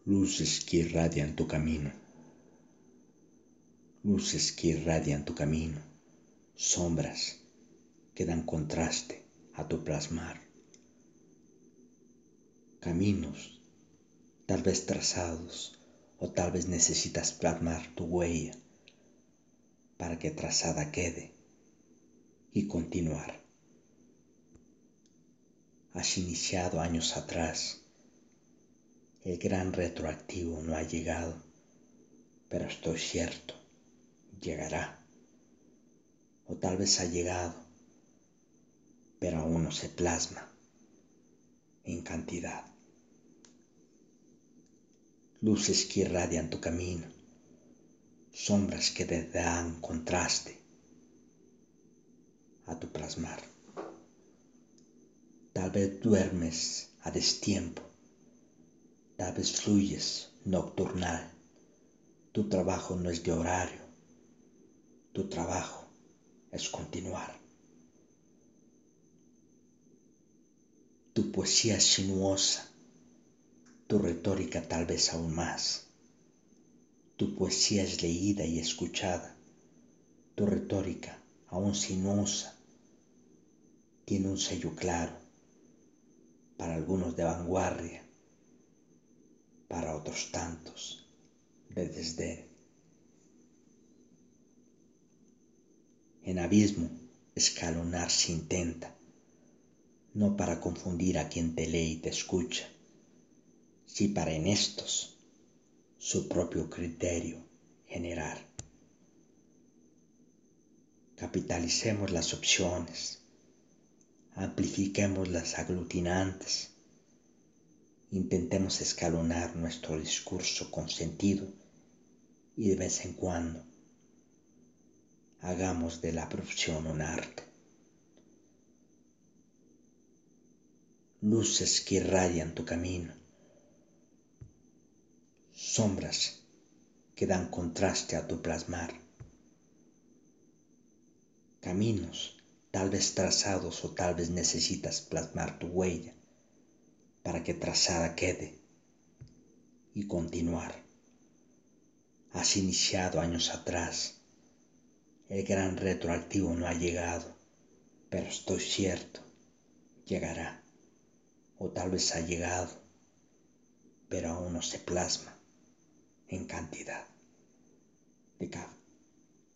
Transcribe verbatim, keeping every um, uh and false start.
Luces que irradian tu camino, luces que irradian tu camino, sombras que dan contraste a tu plasmar. Caminos tal vez trazados o tal vez necesitas plasmar tu huella para que trazada quede y continuar. Has iniciado años atrás, el gran retroactivo no ha llegado, pero estoy cierto, llegará. O tal vez ha llegado, pero aún no se plasma en cantidad. Luces que irradian tu camino, sombras que te dan contraste a tu plasmar. Tal vez duermes a destiempo, tal vez fluyes nocturnal. Tu trabajo no es de horario, tu trabajo es continuar. Tu poesía es sinuosa, tu retórica tal vez aún más. Tu poesía es leída y escuchada, tu retórica aún sinuosa tiene un sello claro, para algunos de vanguardia, para otros tantos de desdén. En abismo escalonar se intenta, no para confundir a quien te lee y te escucha, sí para en estos su propio criterio generar. Capitalicemos las opciones, amplifiquemos las aglutinantes, intentemos escalonar nuestro discurso con sentido y de vez en cuando hagamos de la profesión un arte. Luces que irradian tu camino, sombras que dan contraste a tu plasmar. Caminos tal vez trazados o tal vez necesitas plasmar tu huella para que trazada quede y continuar. Has iniciado años atrás, el gran retroactivo no ha llegado, pero estoy cierto, llegará. O tal vez ha llegado, pero aún no se plasma en cantidad. De Kafka.